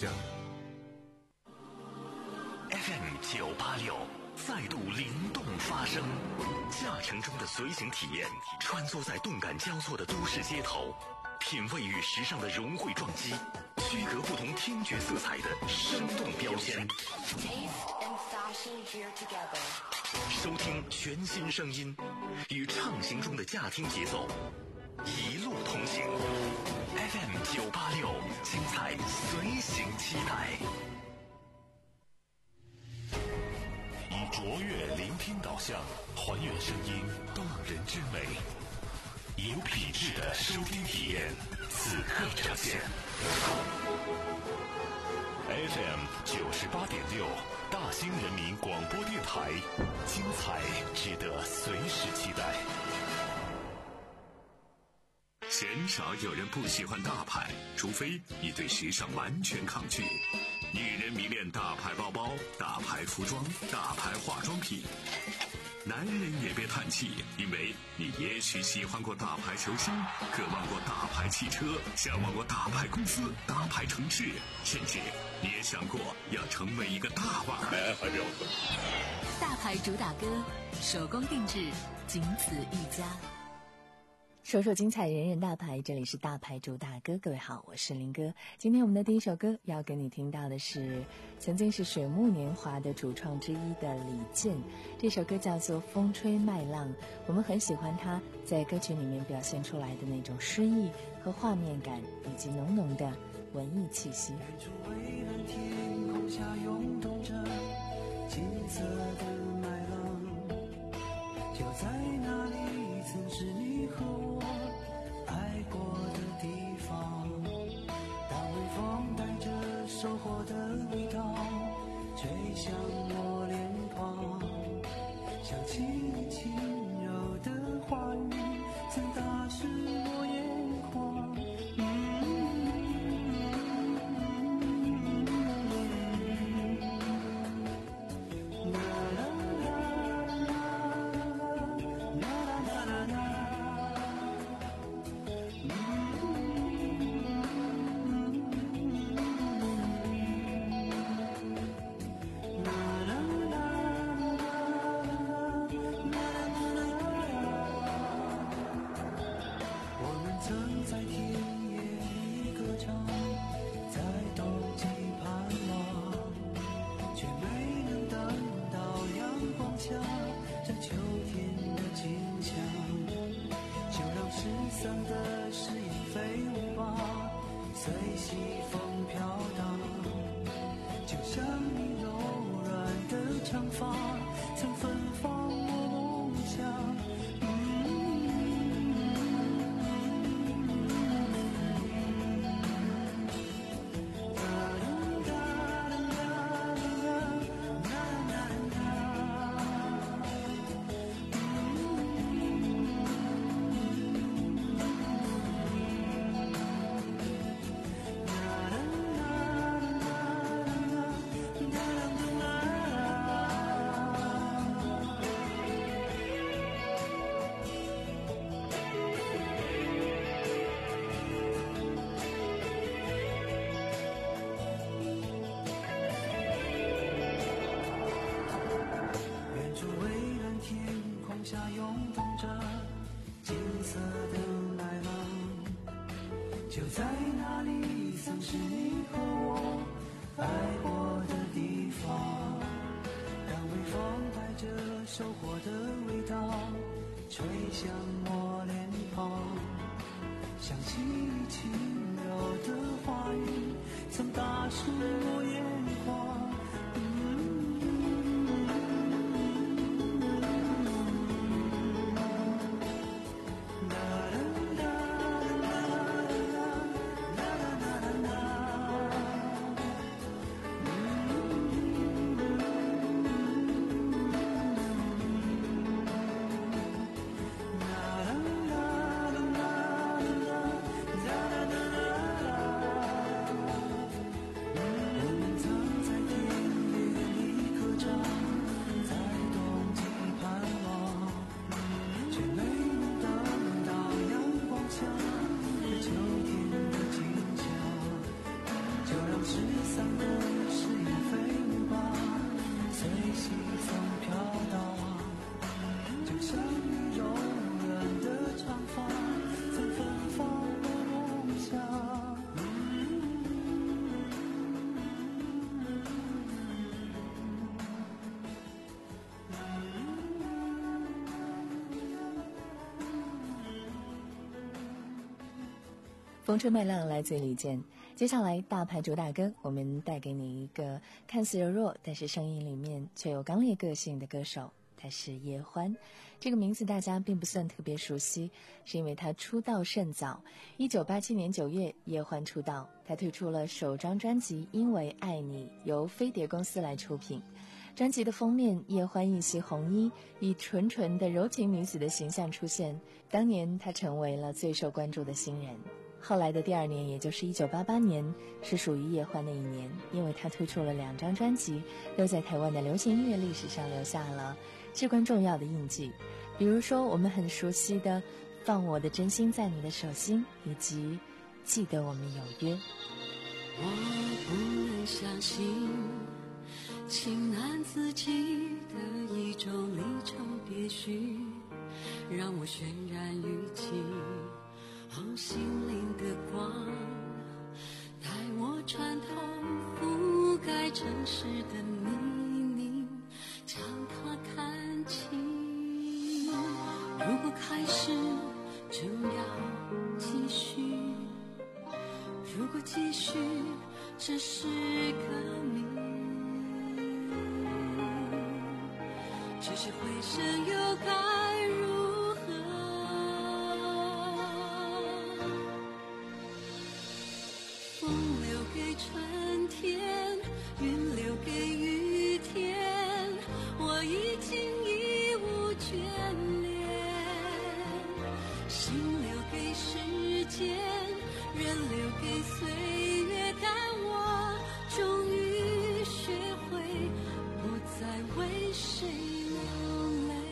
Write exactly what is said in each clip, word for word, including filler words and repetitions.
的。 F M 九八六再度灵动发声，驾乘中的随行体验，穿梭在动感交错的都市街头，品味与时尚的融汇撞击，区隔不同听觉色彩的生动标签。收听全新声音，与畅行中的驾听节奏，一路同行。F M 九八六，精彩随行期待。以卓越聆听导向，还原声音动人之美，有品质的收听体验，此刻呈现。F M 九十八点六，大兴人民广播电台，精彩值得随时期待。鲜少有人不喜欢大牌，除非你对时尚完全抗拒。女人迷恋大牌包包、大牌服装、大牌化妆品。男人也别叹气，因为你也许喜欢过大牌球星，渴望过大牌汽车，向往过大牌公司、大牌城市，甚至你也想过要成为一个大腕。哎，还有大牌主打歌，手工定制，仅此一家。 首首精彩，人人大牌，这里是大牌主打歌。各位好，我是林哥。今天我们的第一首歌要给你听到的是曾经是水木年华的主创之一的李健，这首歌叫做《风吹麦浪》。我们很喜欢他在歌曲里面表现出来的那种诗意和画面感，以及浓浓的文艺气息。 远处蔚蓝天空下涌动着金色的麦浪，就在那里曾是你和我爱过的地方。当微风带着收获的味道吹向我脸庞，想起你轻柔的话语曾打湿我眼眶。 散的誓言飞舞吧，随西风飘荡，就像你柔软的长发曾芬芳我梦想。 风吹麦浪来自李健。接下来大牌主打歌，我们带给你一个看似柔弱但是声音里面却有刚烈个性的歌手，他是叶欢。这个名字大家并不算特别熟悉，是因为他出道甚早。一九八七年九月，叶欢出道，他推出了首张专辑《因为爱你》，由飞碟公司来出品。专辑的封面，叶欢一袭红衣，以纯纯的柔情女子的形象出现。当年她成为了最受关注的新人。后来的第二年，也就是一九八八年，是属于叶欢的一年，因为他推出了两张专辑，都在台湾的流行音乐历史上留下了至关重要的印记。比如说我们很熟悉的《放我的真心在你的手心》，以及《记得我们有约》。 我不能相信情难自禁的一种离愁别绪，让我渲染语气红心灵的光，带我穿透覆盖城市的泥泞，将它看清。如果开始就要继续，如果继续只是个谜，这些回声又该如何？风留给春天，云留给雨天，我已经已无眷恋。心留给时间，人留给岁月，但我终于学会不再为谁流泪。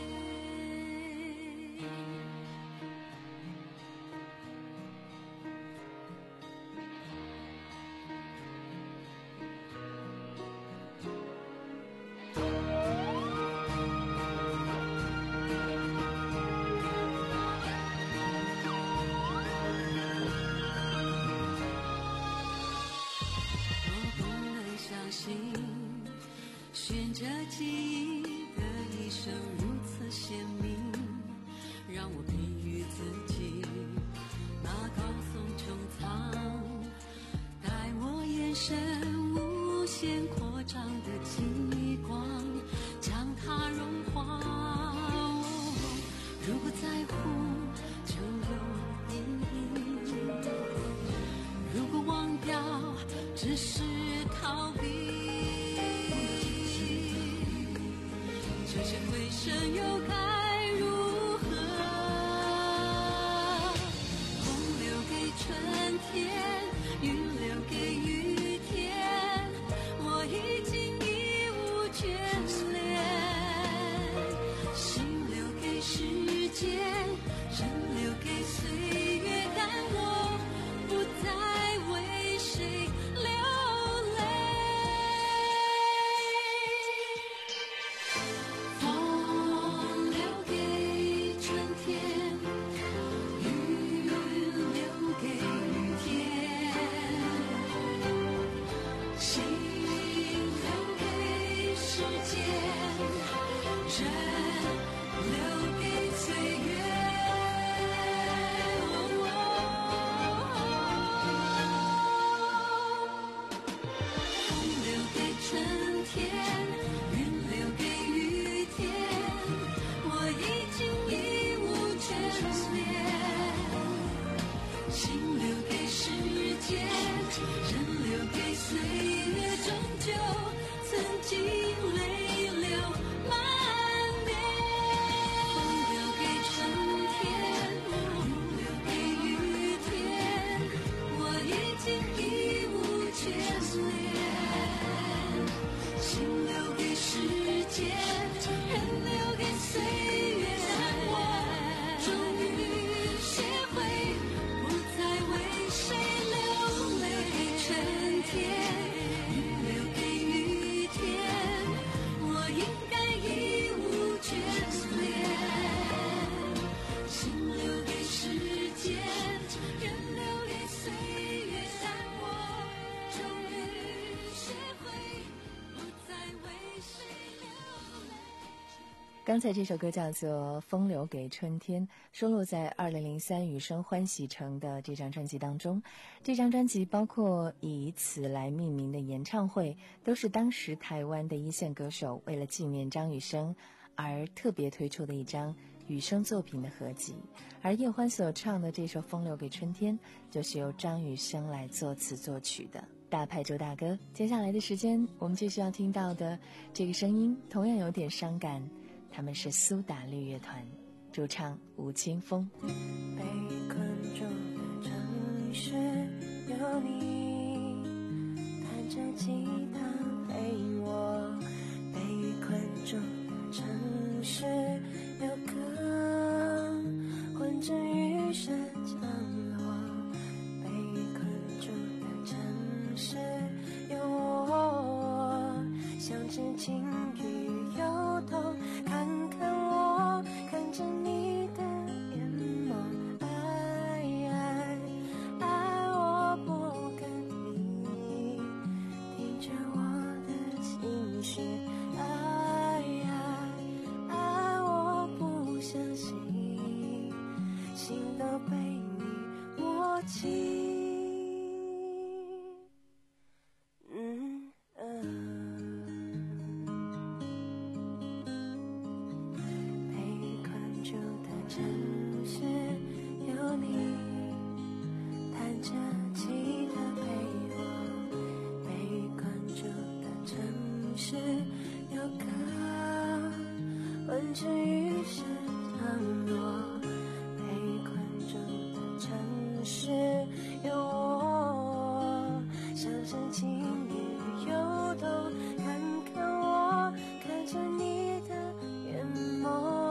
选着记忆的一生如此鲜明，让我比喻自己那高耸穹苍，待我眼神无限扩张的极光，将它融化。哦，如果在乎就有意义，如果忘掉只是逃避，这些回声又该如何？风留给春天，云留给雨天，我已经已无眷恋。心留给时间，人留给岁月，但我不再为谁流泪。心留给时间，人留给岁月。 刚才这首歌叫做《风流给春天》，收录在二零零三雨声欢喜城的这张专辑当中。这张专辑包括以此来命名的演唱会，都是当时台湾的一线歌手为了纪念张雨生而特别推出的一张雨生作品的合集。而叶欢所唱的这首《风流给春天》，就是由张雨生来作词作曲的。大派周大哥，接下来的时间我们继续要听到的这个声音同样有点伤感，他们是苏打绿乐团，主唱吴青峰。 被困住的城市有你，弹着吉他陪我。被困住的城市有歌，混着雨声降落。被困住的城市有我，像只鲸鱼游动，看看我，看着你的眼眸，爱爱爱，我不跟你，听着我的心事，爱爱爱，我不相信，心都被你摸清。混着雨声降落，被困住的城市有我，像只鲸鱼游动，看看我，看着你的眼眸。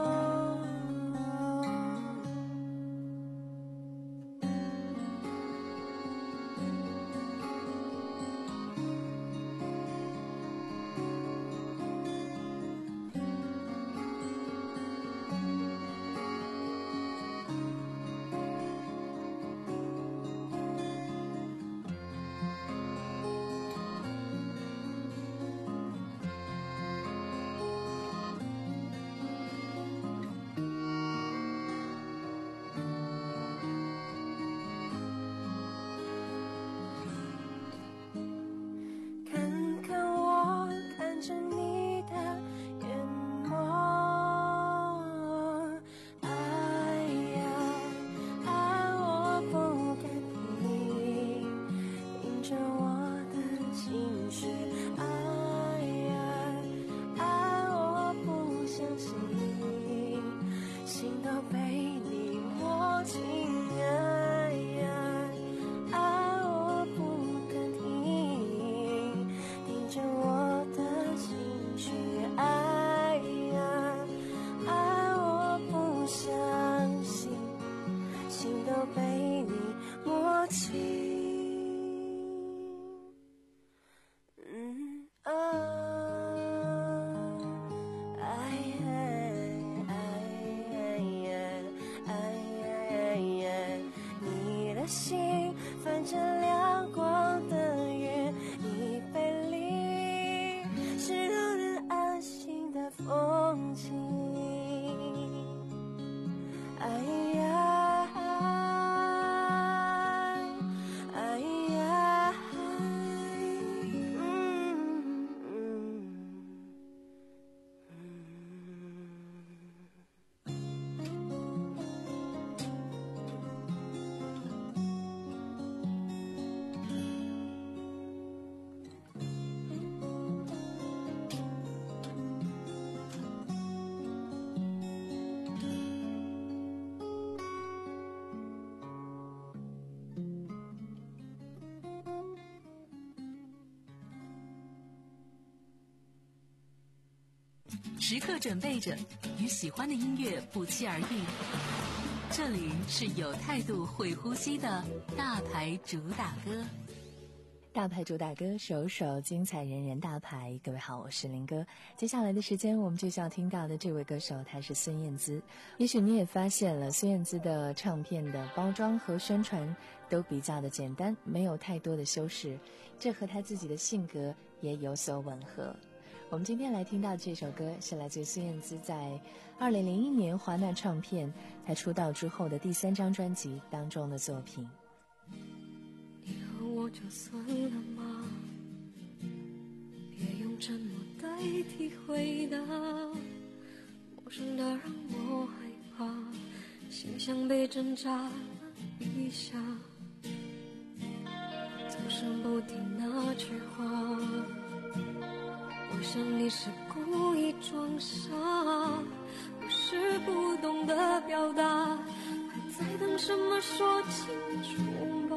心泛着亮光的云，你背离湿透的安心的风景。哎呀，哎呀，嗯嗯时刻准备着与喜欢的音乐不期而遇。这里是有态度会呼吸的大牌主打歌。 大牌主打歌，首首精彩人人大牌。各位好，我是林哥。接下来的时间我们就要听到的这位歌手，他是孙燕姿。也许你也发现了，孙燕姿的唱片的包装和宣传都比较的简单，没有太多的修饰，这和她自己的性格也有所吻合。 我们今天来听到这首歌是来自孙燕姿在二零零一年华纳唱片她出道之后的第三张专辑当中的作品。 你和我就算了吗？别用沉默代替回答，陌生的让我害怕，心像被针扎了一下，总是不听那句话，我想你是故意装傻，我是不懂得表达，还在等什么说清楚吧。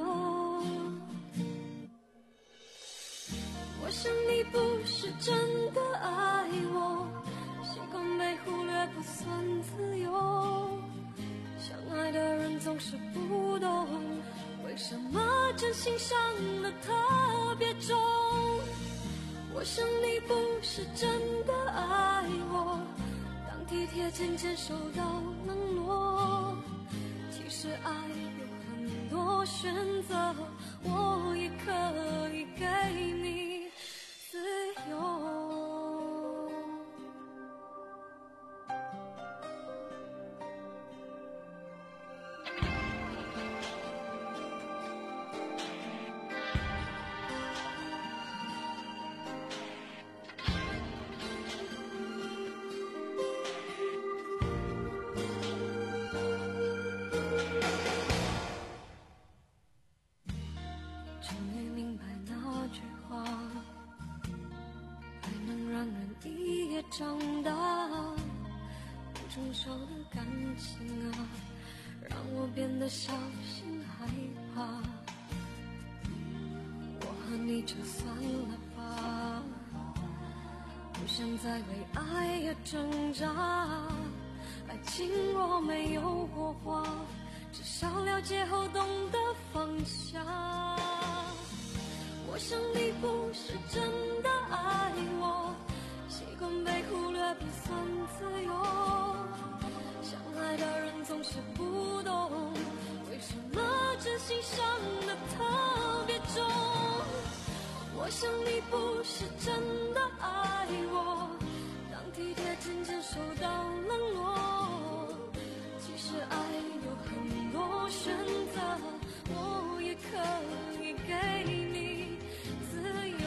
我想你不是真的爱我，习惯被忽略不算自由，相爱的人总是不懂为什么真心伤得特别重。我想你不是真的爱我，当体贴渐渐受到冷落，其实爱有很多选择，我也可以给你自由。长大不成熟的感情啊，让我变得小心害怕，我和你就算了吧，不想再为爱而挣扎，爱情若没有火花，至少了解后懂得放下。我想你不是真的爱我，习惯被忽略不算自由，相爱的人总是不懂为什么真心伤得特别重。我想你不是真的爱我，当体贴渐渐受到冷落，其实爱有很多选择，我也可以给你自由。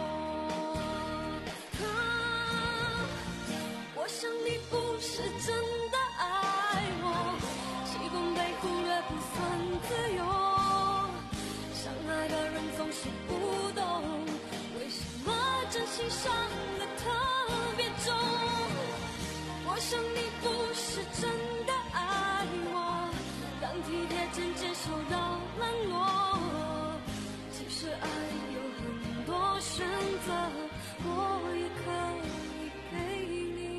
我想你不是真的爱我，习惯被忽略不算自由，相爱的人总是不懂为什么真心伤得特别重。我想你不是真的爱我，当体贴渐渐受到冷落，其实爱有很多选择，我也可以给你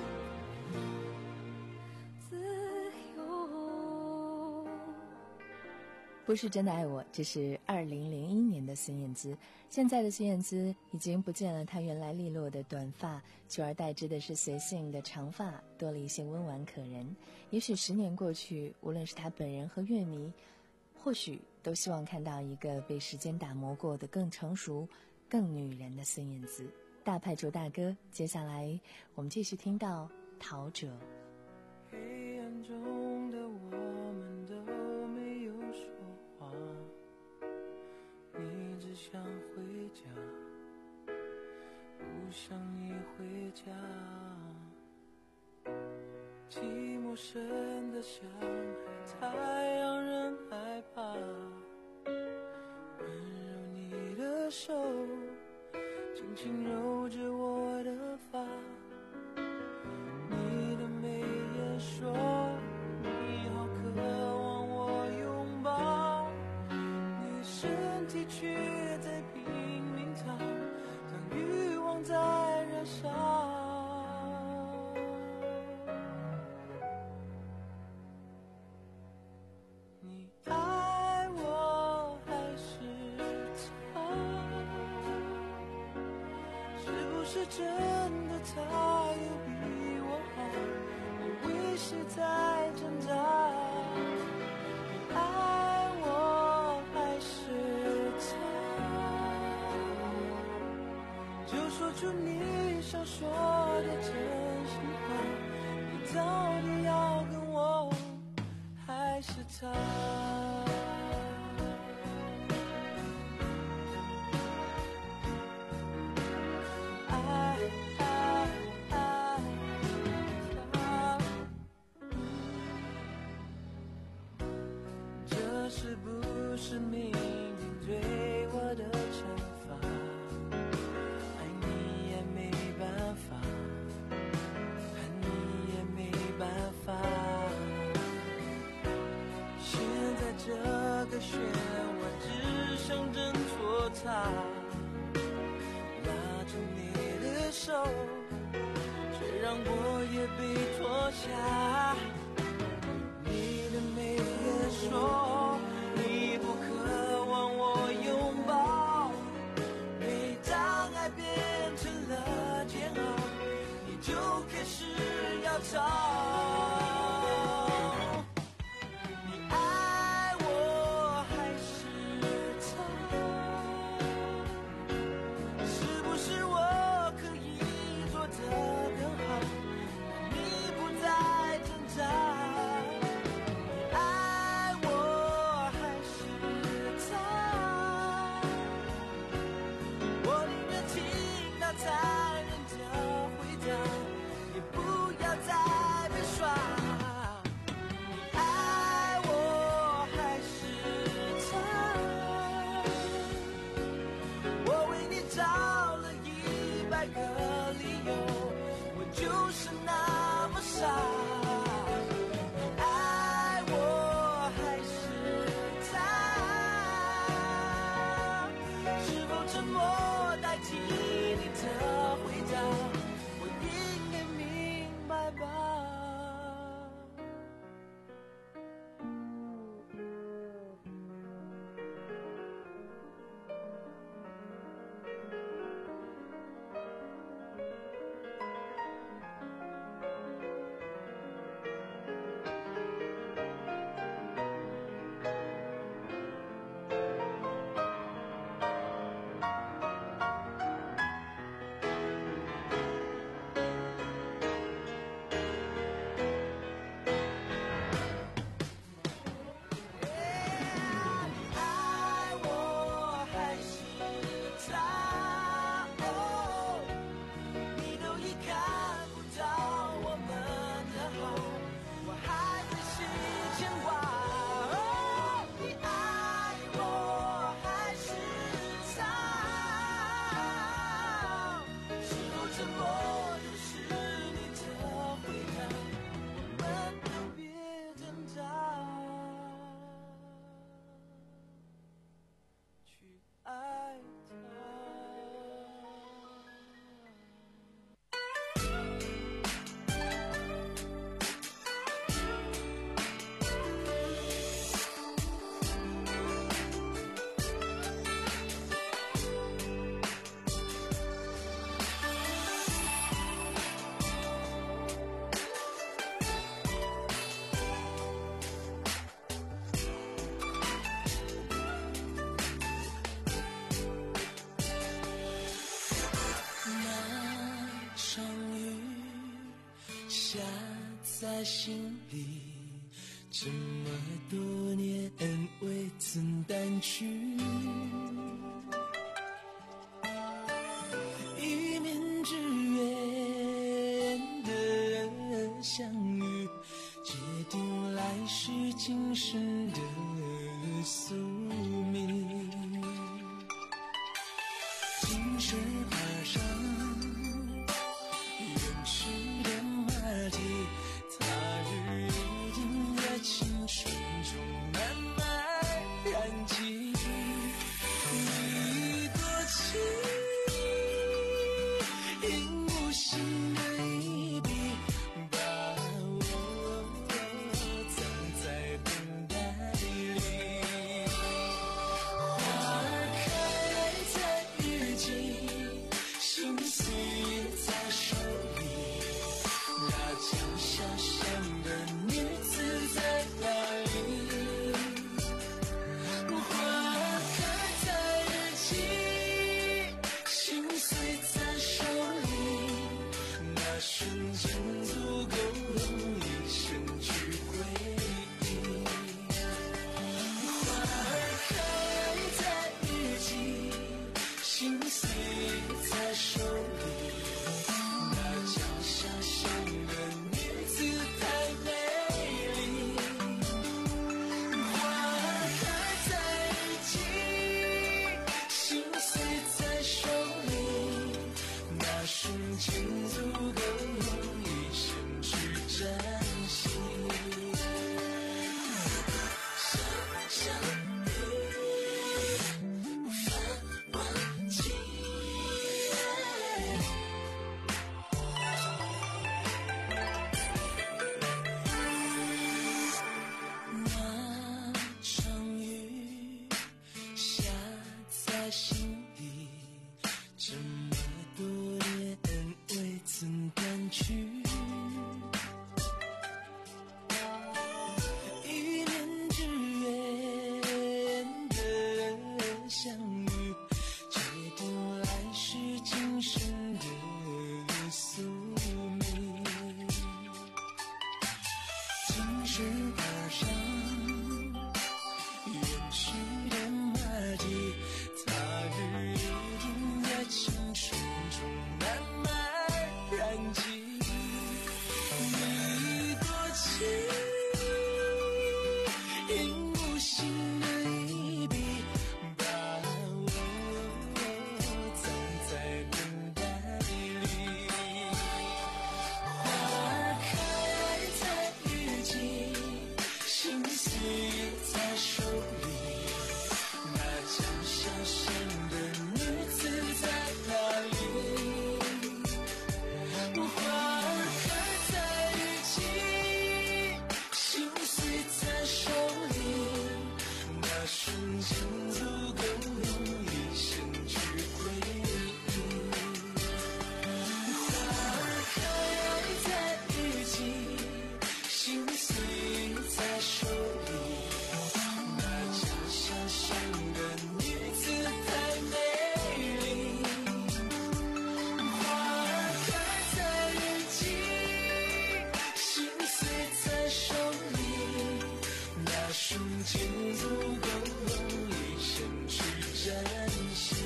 自由。 不是真的爱我，这是二零零一年的孙燕姿。现在的孙燕姿已经不见了她原来利落的短发，取而代之的是随性的长发，多了一些温婉可人。也许十年过去，无论是她本人和乐迷，或许都希望看到一个被时间打磨过的更成熟、更女人的孙燕姿。大派主大哥，接下来我们继续听到陶喆。 黑暗中的我们都没有说话，你只想回家，不想你回家，寂寞深得像海，太让人害怕，温柔你的手轻轻揉着我的发，你的眉眼说你好渴望我拥抱，你身体却在拼命逃，当欲望在燃烧。你爱我还是他？是不是真的他有比我好？我为谁在挣扎？你爱我还是他？就说出你想说的真心话，你到底要跟我还是他？爱爱爱他，这是不是命运对我的惩罚？爱你也没办法，恨你也没办法。现在这个漩涡只剩挣脱它，拉着你的手，却让我也被拖下。你的眉眼说你不渴望我拥抱，每当爱变成了煎熬，你就开始要逃。 在心里，这么多年未曾淡去。一面之缘的相遇，决定来世今生的宿命。金水爬上远去的马蹄，他日一定在青春中慢慢燃起一朵情，因无心的一笔，把我藏在等待里。 在手里，那脚下香的女子太美丽，花开在雨季，心碎在手里，那瞬间足够用一生去珍惜。想你无法忘记。那场雨下在心底，这么多年未曾掸去。一面之缘的相遇，决定来世今生的宿命。今生而上，远去的马迹，他日一定在青春中慢慢燃尽。你多情，用无心的一笔，把我藏在等待里。花开在雨季，心碎在手里，那脚下香的女子在哪里？花开在雨季，心碎在手里，那瞬间足够用一生去回忆。花开在雨季，心碎在手里，那脚下香的女子太美丽。花开在雨季，心碎在手里，那瞬间足够用一生去珍惜。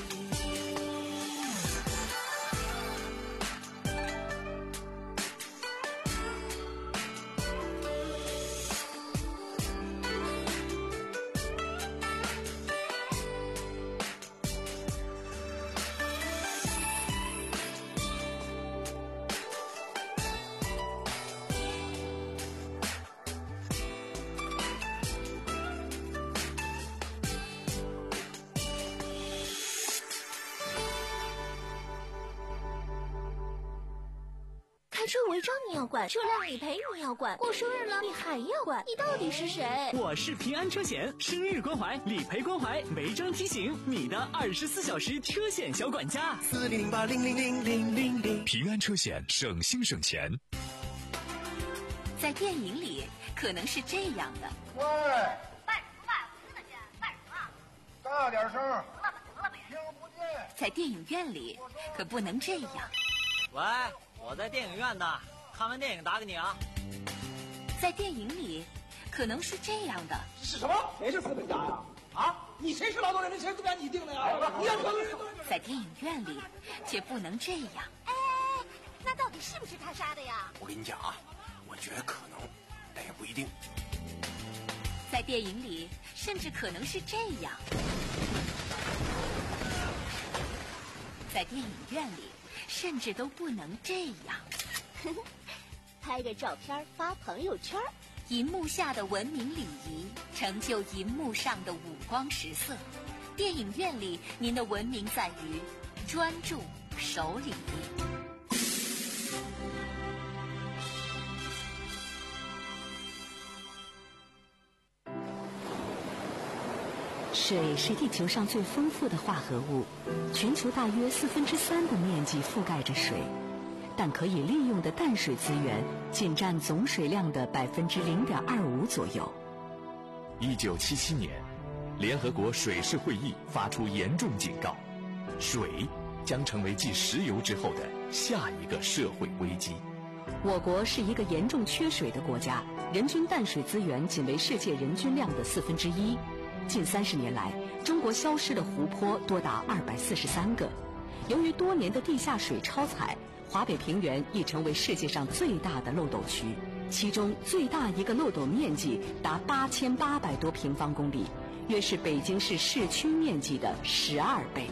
开车违章你要管，车辆理赔你要管，过生日了你还要管，你到底是谁？ 我是平安车险，生日关怀、理赔关怀、违章提醒，你的二十四小时车险小管家。 四零零八零零零零零零。 平安车险，省心省钱。 在电影里可能是这样的。 喂， 卖什么卖？我真的钱，卖什么？ 大点声， 得了吧，得了呗。 听不见。 在电影院里可不能这样。 喂，我在电影院呢，看完电影打给你啊。 在电影里可能是这样的。 是什么？谁是资本家呀？啊，你谁是劳动人民？谁资本你定的呀？你要劳动人民。 在电影院里却不能这样。 哎，那到底是不是他杀的呀？ 我跟你讲啊，我觉得可能，但也不一定。 在电影里甚至可能是这样。在电影院里甚至都不能这样。 拍个照片发朋友圈， 银幕下的文明礼仪成就银幕上的五光十色。电影院里您的文明在于专注守礼。 水是地球上最丰富的化合物，全球大约四分之三的面积覆盖着水，但可以利用的淡水资源仅占总水量的百分之零点二五左右。 一九七七年，联合国水事会议发出严重警告，水将成为继石油之后的下一个社会危机。 我国是一个严重缺水的国家，人均淡水资源仅为世界人均量的四分之一。近三十年来，中国消失的湖泊多达二百四十三个， 由于多年的地下水超采，华北平原已成为世界上最大的漏斗区，其中最大一个漏斗面积达八千八百多平方公里，约是北京市市区面积的十二倍。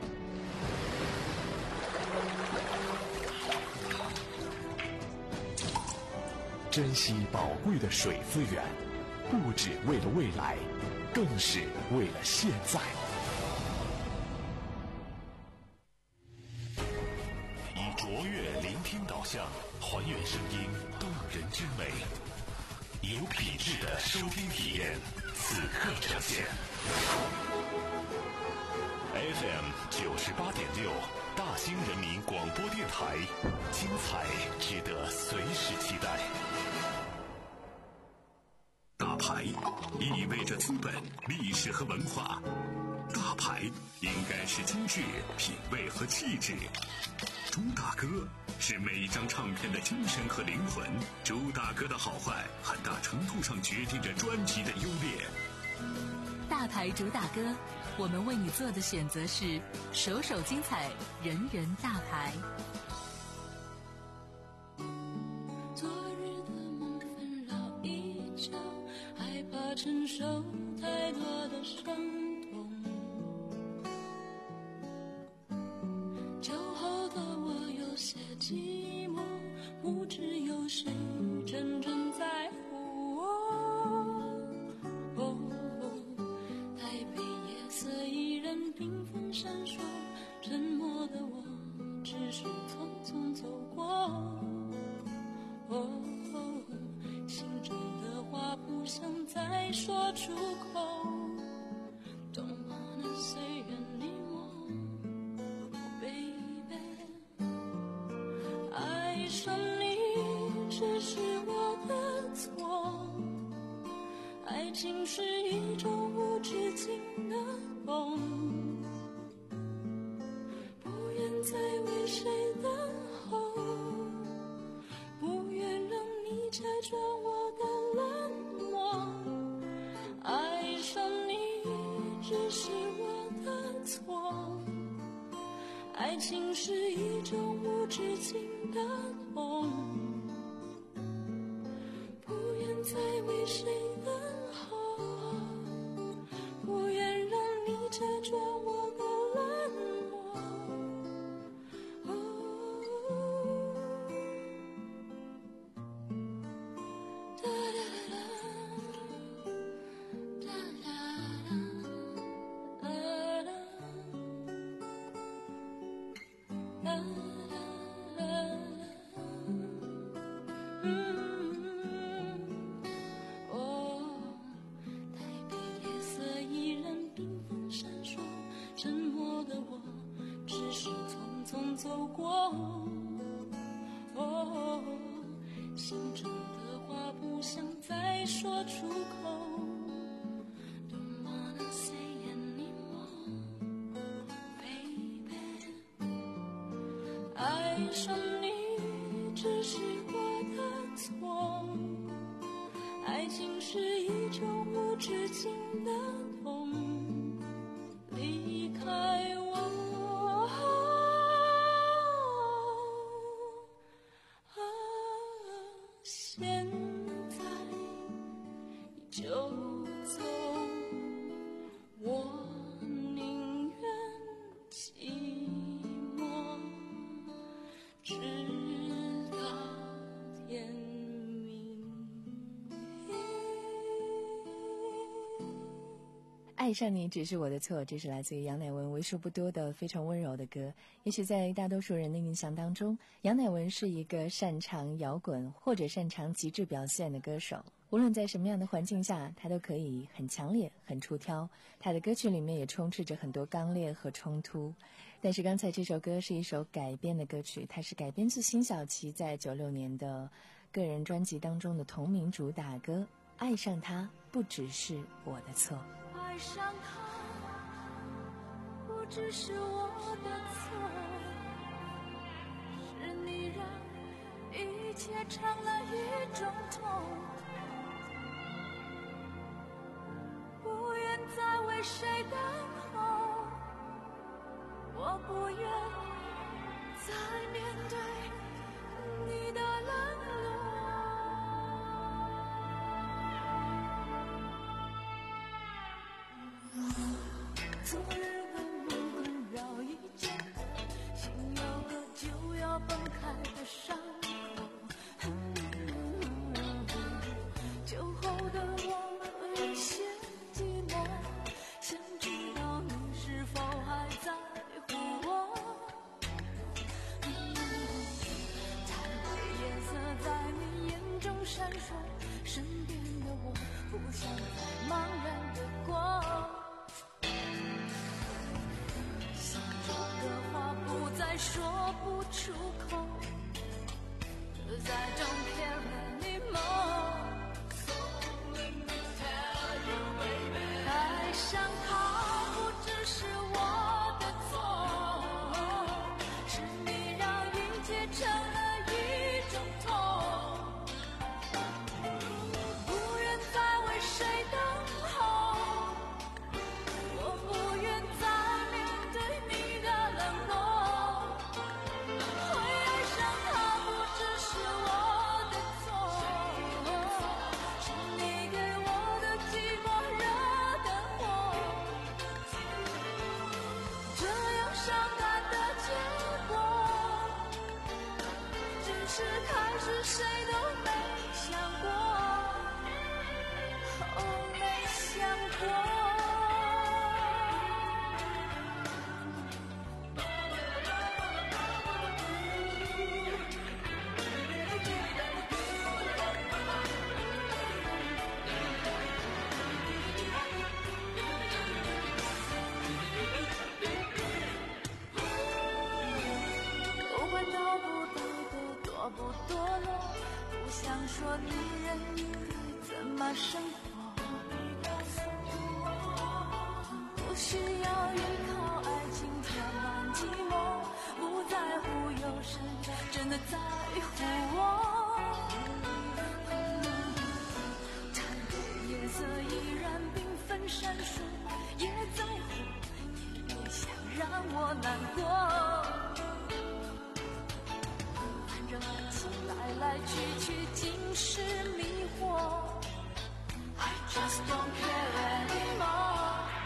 珍惜宝贵的水资源，不只为了未来，更是为了现在。 以卓越聆听导向，还原声音动人之美，有品质的收听体验，此刻呈现。F M 九十八点六，大兴人民广播电台，精彩值得随时期待。大牌意味着资本、历史和文化，大牌应该是精致、品味和气质。朱大哥是每一张唱片的精神和灵魂，朱大哥的好坏很大程度上决定着专辑的优劣。 大牌主打歌，我们为你做的选择是首首精彩，人人大牌。 昨日的梦纷扰一场，害怕承受太多的伤痛。酒后的我有些寂寞，不知有谁真正在乎我。哦，台北夜色依然缤纷闪烁，沉默的我只是匆匆走过。哦，心中的话不想再说出口。Don't wanna say anymore, baby。爱上你只是我的错，爱情是一种无止境的梦，不愿再为谁等候，不愿让你拆穿我的冷漠。爱上你只是我的错，爱情是一种无止境的痛，不愿再为谁等候，不愿让你拆穿我的冷漠。哒哒哒哒哒哒哒哒哒。走过，哦，心中的话不想再说出口。Don't wanna say anymore, baby。爱上你只是我的错，爱情是一种无止境的痛，离开我。 爱上你只是我的错，这是来自于杨乃文为数不多的非常温柔的歌。也许在大多数人的印象当中，杨乃文是一个擅长摇滚或者擅长极致表现的歌手。无论在什么样的环境下，他都可以很强烈很出挑，他的歌曲里面也充斥着很多刚烈和冲突。但是刚才这首歌是一首改编的歌曲，它是改编自辛晓琪在九六年的个人专辑当中的同名主打歌《爱上他不只是我的错》。 爱上他不只是我的错，是你让一切成了一种痛，不愿再为谁等候，我我不愿再面对你的冷落。昨日的梦困扰一觉，心要割就要分开的伤口，酒后的我有些寂寞，想知道你是否还在乎我。太多颜色在你眼中闪烁，身边的我不想再茫然的过。心中的话不再说不出口， 'Cause I don't care anymore。爱上他不只是我的错，是你让一切成了一种痛。不愿再为谁等候，我不愿再面对你的冷落。会爱上他不只是我的错，是你给我的寂寞惹的祸。这样伤感的结果，只是开始谁都没想过，哦，没想过。不管得不到的多不堕落，不想说女人应该怎么生活。不需要依靠爱情填满寂寞，不在乎有谁真的在乎我。太多颜色依然缤纷闪烁，也在乎，也想让我难过。反正爱情来来去去尽是迷惑， I just don't care anymore。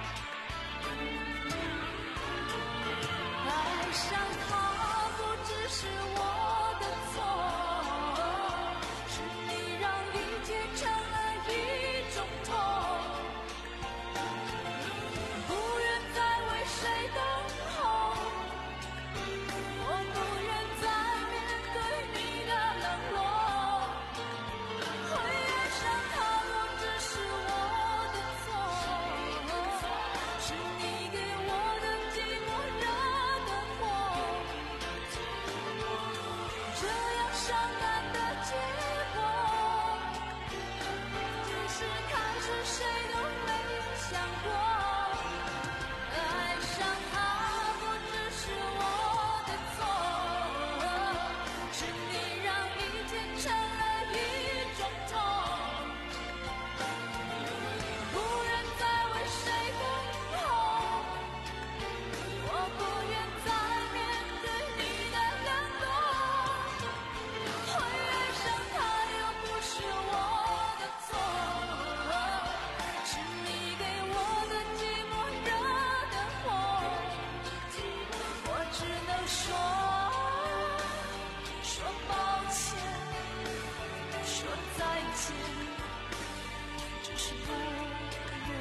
爱上他不只是我的错，是你让一切成了一种痛。不愿再为谁等候，我不愿再面对你的冷落。会爱上他不只是我的错，是你给我的寂寞惹的祸。这样伤感的结果，只是开始谁都没想过。爱上他不只是我的错，是你让一切成了一种痛。不愿再为谁等候，我不愿再面对你的冷落。会爱上他又不是我的错，是你给我的寂寞惹的祸。我只能说说抱歉，说再见，只是不愿。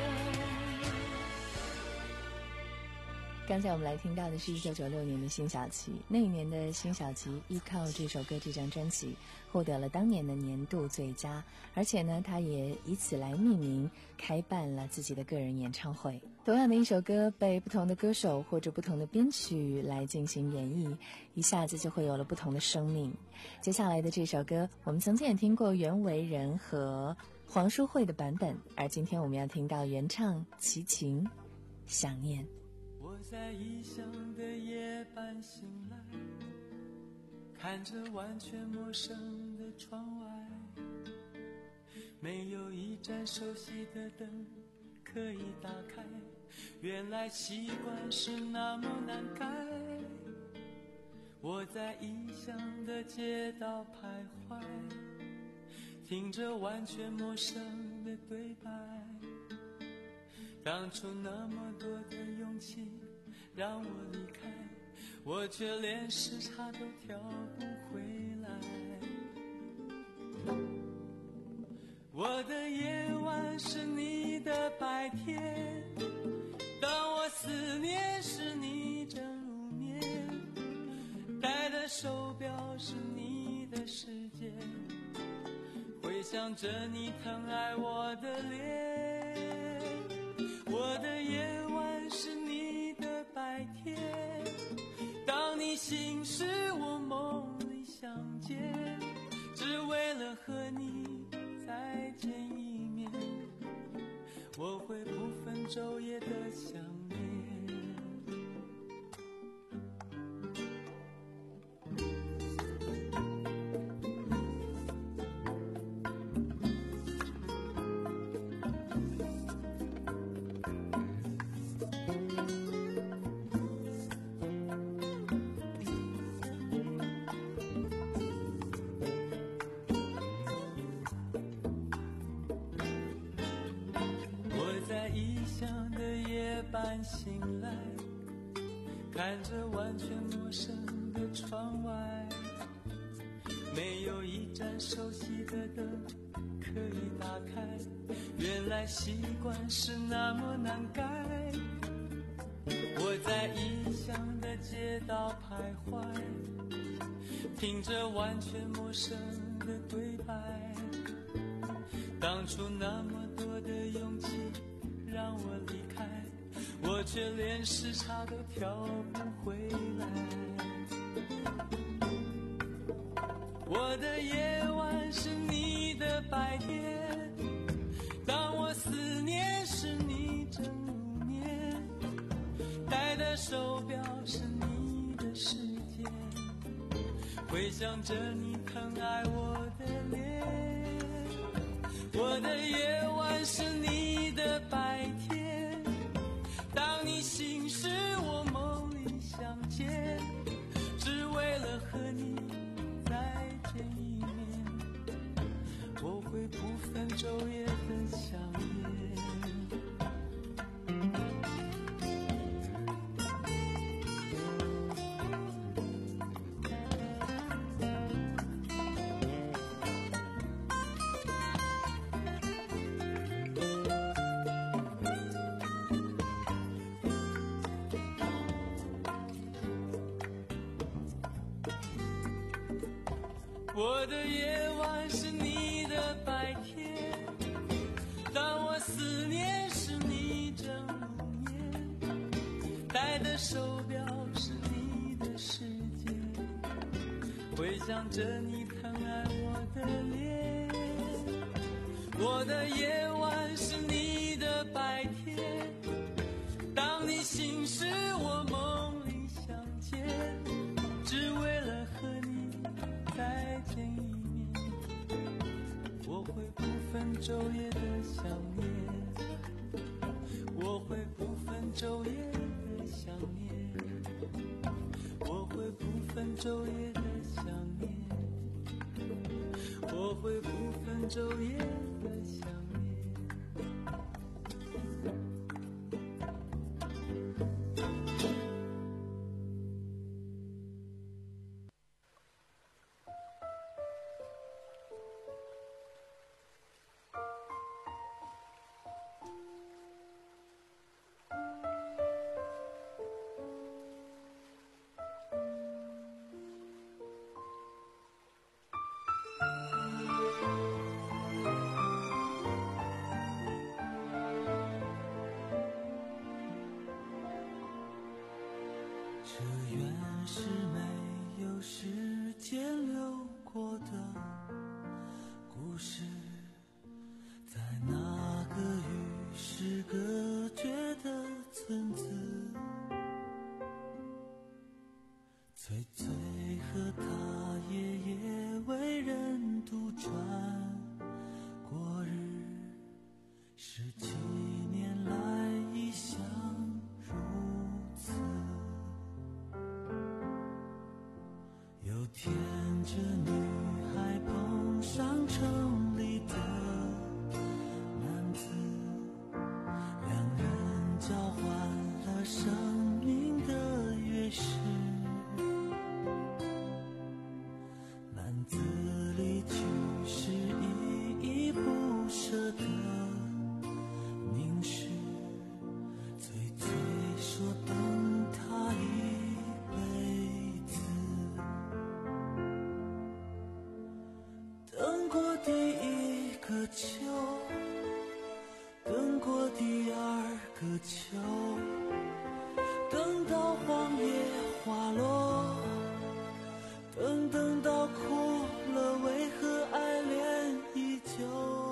刚才我们来听到的是一九九六年的辛晓琪，那一年的辛晓琪依靠这首歌这张专辑获得了当年的年度最佳，而且呢，她也以此来命名开办了自己的个人演唱会。同样的一首歌被不同的歌手或者不同的编曲来进行演绎，一下子就会有了不同的生命。接下来的这首歌我们曾经也听过袁惟仁和黄淑慧的版本，而今天我们要听到原唱齐秦，想念。 我在异乡的夜半醒来，看着完全陌生的窗外，没有一盏熟悉的灯可以打开， 原来习惯是那么难改。我在异乡的街道徘徊，听着完全陌生的对白。当初那么多的勇气让我离开，我却连时差都调不回来。我的夜晚是你的白天，当我思念时你正入眠，戴的手表是你的时间，回想着你疼爱我的脸。我的夜晚是你的白天，当你醒时我梦里相见，只为了和你再见一面，我会不分昼夜的想念。半醒来，看着完全陌生的窗外，没有一盏熟悉的灯可以打开，原来习惯是那么难改。我在异乡的街道徘徊，听着完全陌生的对白。当初那么多的勇气让我离开，我却连时差都调不回来。我的夜晚是你的白天，当我思念时你正入眠，戴的手表是你的时间，回想着你疼爱我的脸。我的夜晚是你的白天，当你醒时我梦里相见，只为了和你再见一面，我会不分昼夜的想念。我的夜晚是你的白天，当我思念时你正入眠，戴的手表是你的时间，回想着你疼爱我的脸。我的夜晚是你的白天，当你醒时我梦里相见，只为了和你再见一面，我会不分昼夜的想念，我会不分昼夜的想念，我会不分昼夜的想念，我会不分昼夜的想念。这原是没有时间流过的故事，在那个与世隔绝的村子，翠翠和她爷爷为人独传过日，十七年来异乡天这女孩碰上城里的男子，两人交换了生命的钥匙，男子离去时依依不舍的凝视，最最说等他一辈子，等过第一个秋，等过第二个秋，等到黄叶花落，等等到哭了，为何爱恋依旧？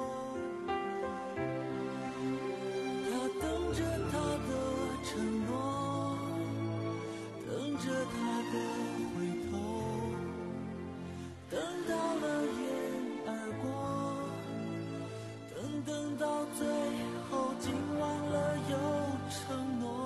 他等着他的承诺，等着他的回头，等到了眼而过，等等到最后竟忘了有承诺。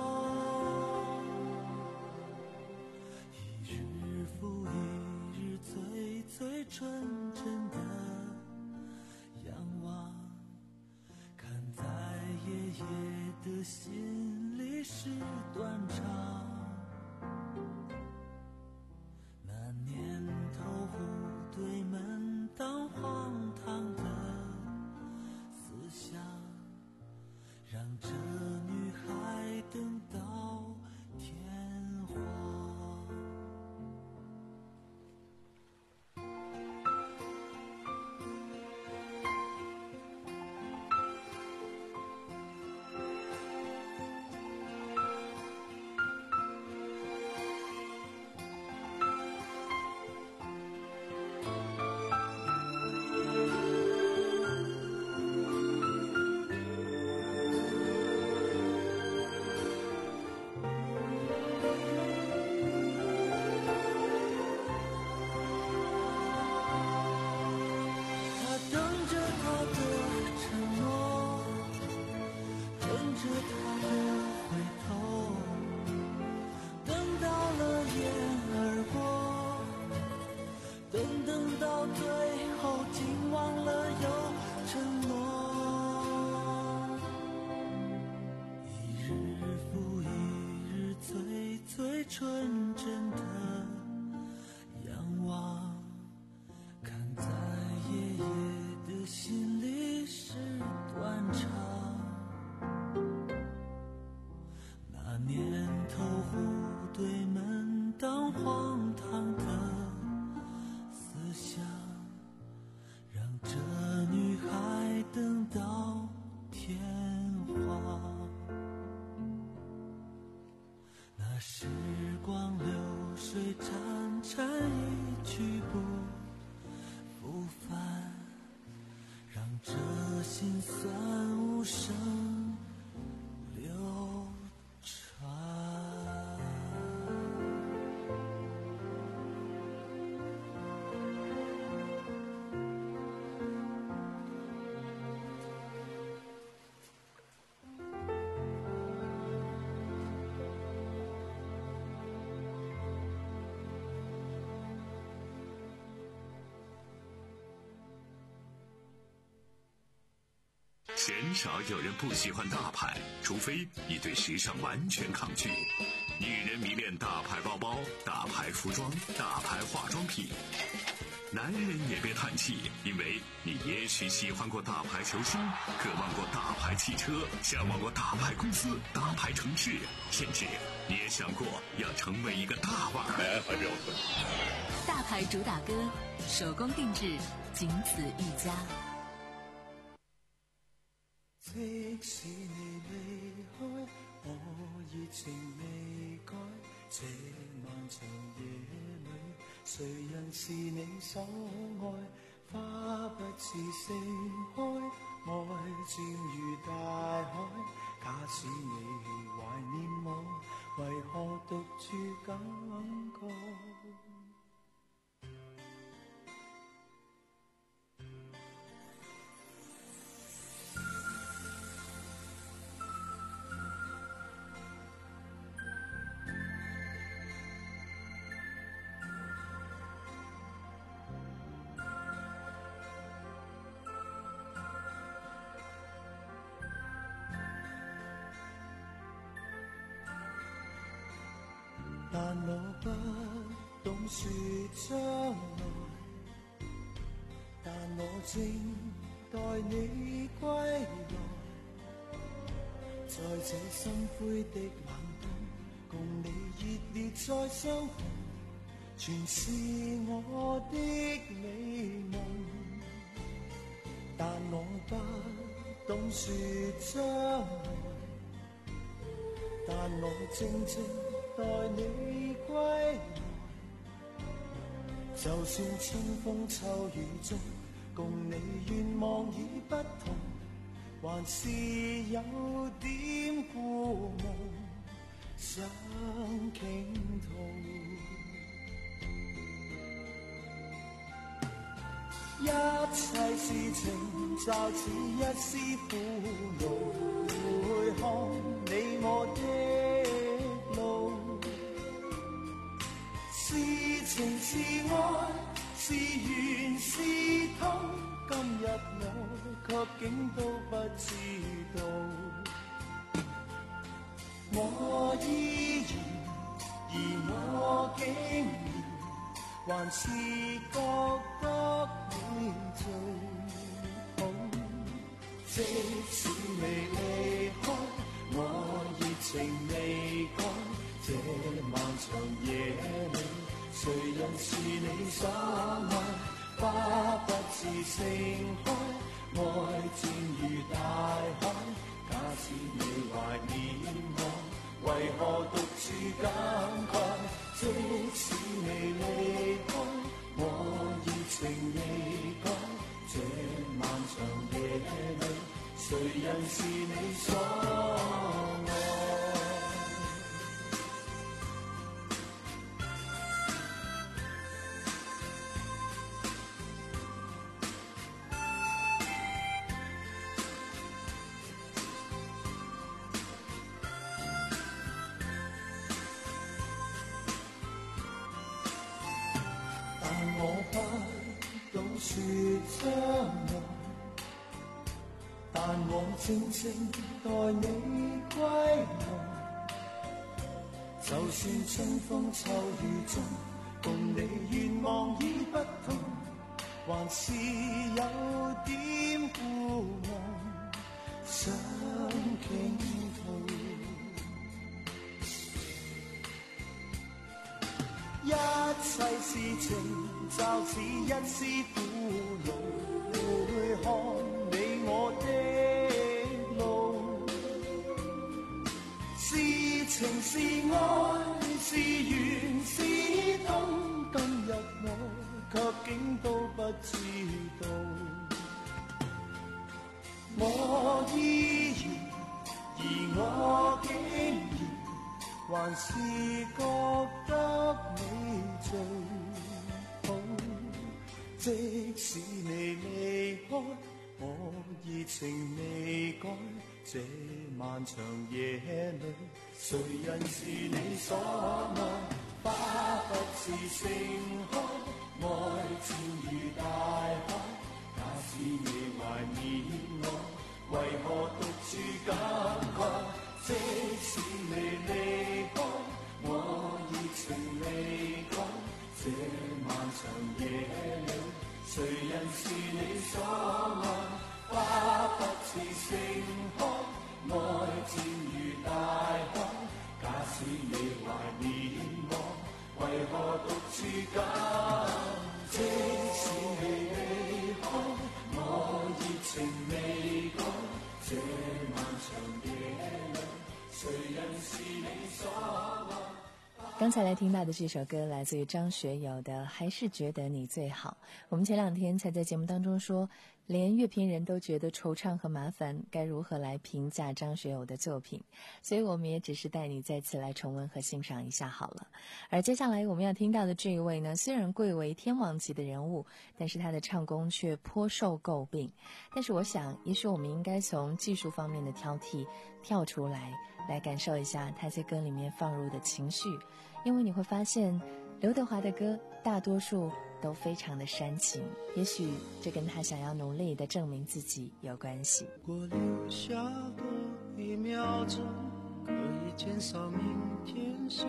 一日复一日，最最纯真的仰望，看在爷爷的心里是断肠。那年头户对门当荒唐的思想，让这女孩等到天荒。他等着他的承诺，等着他的回头，等到了眼而过，等等到最后竟忘了有承诺。一日复一日，最最纯真的仰望，看在爷爷的心里是断肠。那年头户对门当荒唐的思想，让这女孩等到天荒。那时光流水潺潺，一去不复返，让这心酸无声流传。 鲜少有人不喜欢大牌，除非你对时尚完全抗拒。女人迷恋大牌包包、大牌服装、大牌化妆品。男人也别叹气，因为你也许喜欢过大牌球星，渴望过大牌汽车，向往过大牌公司、大牌城市，甚至你也想过要成为一个大腕儿。还没有分。 大牌主打歌，手工定制，仅此一家。 即使你離開，我熱情未改，這漫長夜裏，誰人是你所愛？花不似盛開，愛漸如大海。假使你懷念我，為何獨處感覺？ 但我不懂說將來，但我正待你歸來，在這心灰的冷冬，共你熱烈再相逢，全是我的美夢。但我不懂說將來，但我靜靜待你歸來，就算清風秋雨中，共你願望已不同，還是有點故夢想傾吐。一切事情就似一絲苦惱，回看你我的路，是情是愛，是緣是痛，今日我卻竟都不知道。我依然，而我竟然還是覺得你最好。即使未離開，我熱情未改，這漫長夜裏，誰人是你所愛？花不自盛開，愛漸如大海。假使你懷念我，為何獨處感慨？即使未離開，我熱情未改，這漫長夜裏，誰人是你所愛？但我靜靜待你歸來，就算春風秋雨中，共你願望已不同，還是有點故夢想傾吐。一切事情就似一絲苦惱，回看你我的路，是情是愛，是緣是痛，今日我卻竟都不知道。我依然，而我竟然還是覺得你最好。即使你離開，我熱情未改，這漫長夜裏，誰人是你所愛？花不是盛開，愛漸如大海。假使你懷念我，為何獨處感慨？即使你離開，我熱情未改，這漫長夜裏，誰人是你所愛？花不似盛開，愛漸如大海。假使你懷念我，為何獨處感？即使你離開，我熱情未改，這漫長夜裏，誰人是你所愛？ 刚才来听到的这首歌来自于张学友的《还是觉得你最好》。我们前两天才在节目当中说，连乐评人都觉得惆怅和麻烦，该如何来评价张学友的作品？所以我们也只是带你再次来重温和欣赏一下好了。而接下来我们要听到的这一位呢，虽然贵为天王级的人物，但是他的唱功却颇受诟病。但是我想，也许我们应该从技术方面的挑剔跳出来，来感受一下他在歌里面放入的情绪。因为你会发现，刘德华的歌大多数都非常的煽情，也许这跟他想要努力的证明自己有关系。 如果留下多一秒钟，可以减少明天想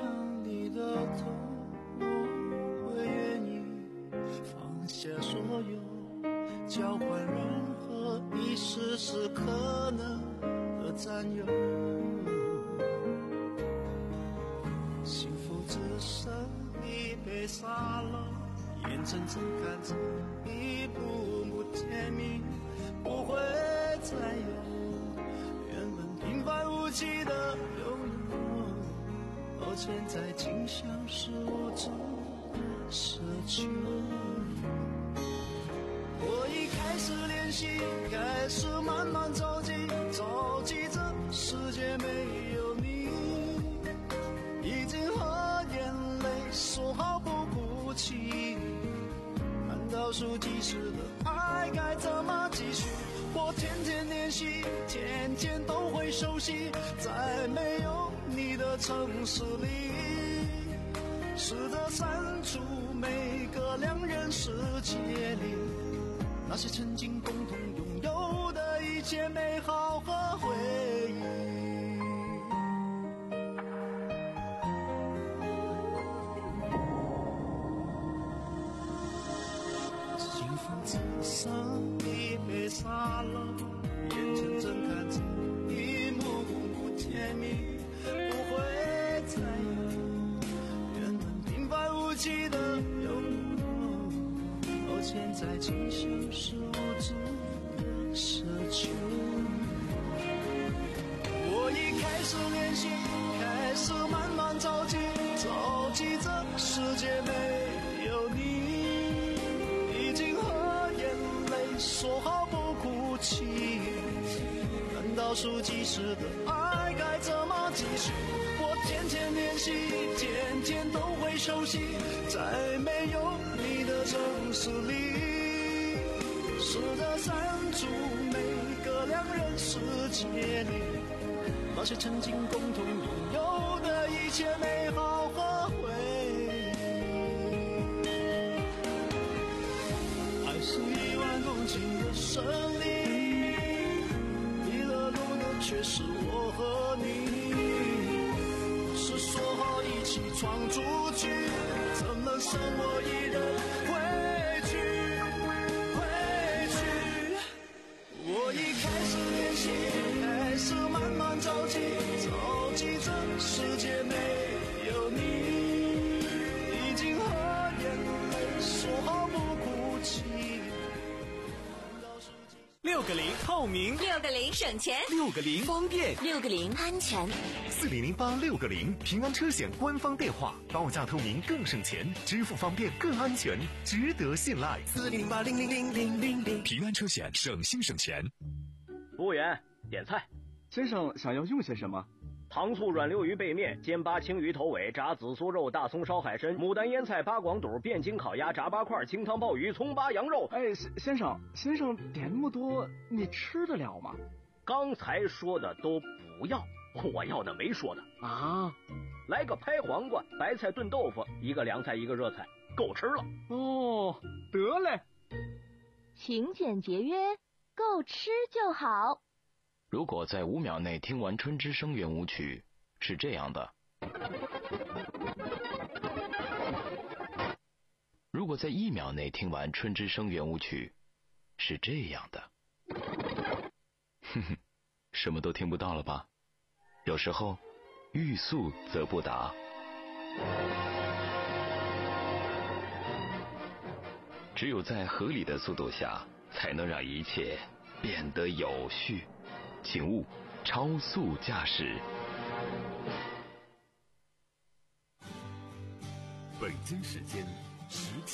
你的头，我会愿意放下所有，交换任何一丝丝可能的占有。幸福只剩一杯沙漏，眼睁睁看着一幕幕甜蜜不会再有，原本平凡无奇的拥有，而现在竟像是无助的奢求。我已开始练习，开始慢慢着急，着急这世界没有你，已经和眼泪说好不哭泣，看倒数计时的爱该怎么继续？我天天练习，天天都会熟悉，在没有你的城市里，试着删除每个两人世界里那些曾经共同拥有的一切美好和回忆。幸福只剩一杯沙漏，眼睁睁看着一幕幕甜蜜不会再有，原本平凡无奇的拥有，而现在竟像是无助的奢求。我已开始练习，开始慢慢着急，着急这世界没有你，已经和眼泪说好不哭泣，看倒数计时的爱该怎么继续？我天天练习，天天都会熟悉，在没有你的城市里，试着删除每个两人世界里那些曾经共同拥有的一切美好和回忆。爱是一万公顷的森林，迷了路的却是我和你，是说好一起闯出去，怎能剩我一人回去回去？我已开始练习，开始慢慢着急，着急这世界没有你，已经和眼泪说好不哭泣。 六个零透明， 六个零省钱， 六个零方便， 六个零安全。 四零零八六个零平安车险官方电话，报价透明更省钱，支付方便更安全，值得信赖。 四零零八零零零零零零， 平安车险省心省钱。 服务员，点菜。 先生想要用些什么？ 糖醋软溜鱼背面、煎八青鱼头尾、炸紫苏肉、大葱烧海参、牡丹腌菜、八广肚、汴京烤鸭、炸八块、清汤鲍鱼、葱八羊肉。 哎，先生，先生点那么多，你吃得了吗？ 刚才说的都不要，我要的没说的啊。 来个拍黄瓜、白菜炖豆腐，一个凉菜一个热菜，够吃了。 哦，得嘞。 勤俭节约，够吃就好。 如果在五秒内听完春之声圆舞曲，是这样的；如果在一秒内听完春之声圆舞曲，是这样的。哼哼，什么都听不到了吧？有时候，欲速则不达。只有在合理的速度下，才能让一切变得有序。请勿超速驾驶。 北京时间十七。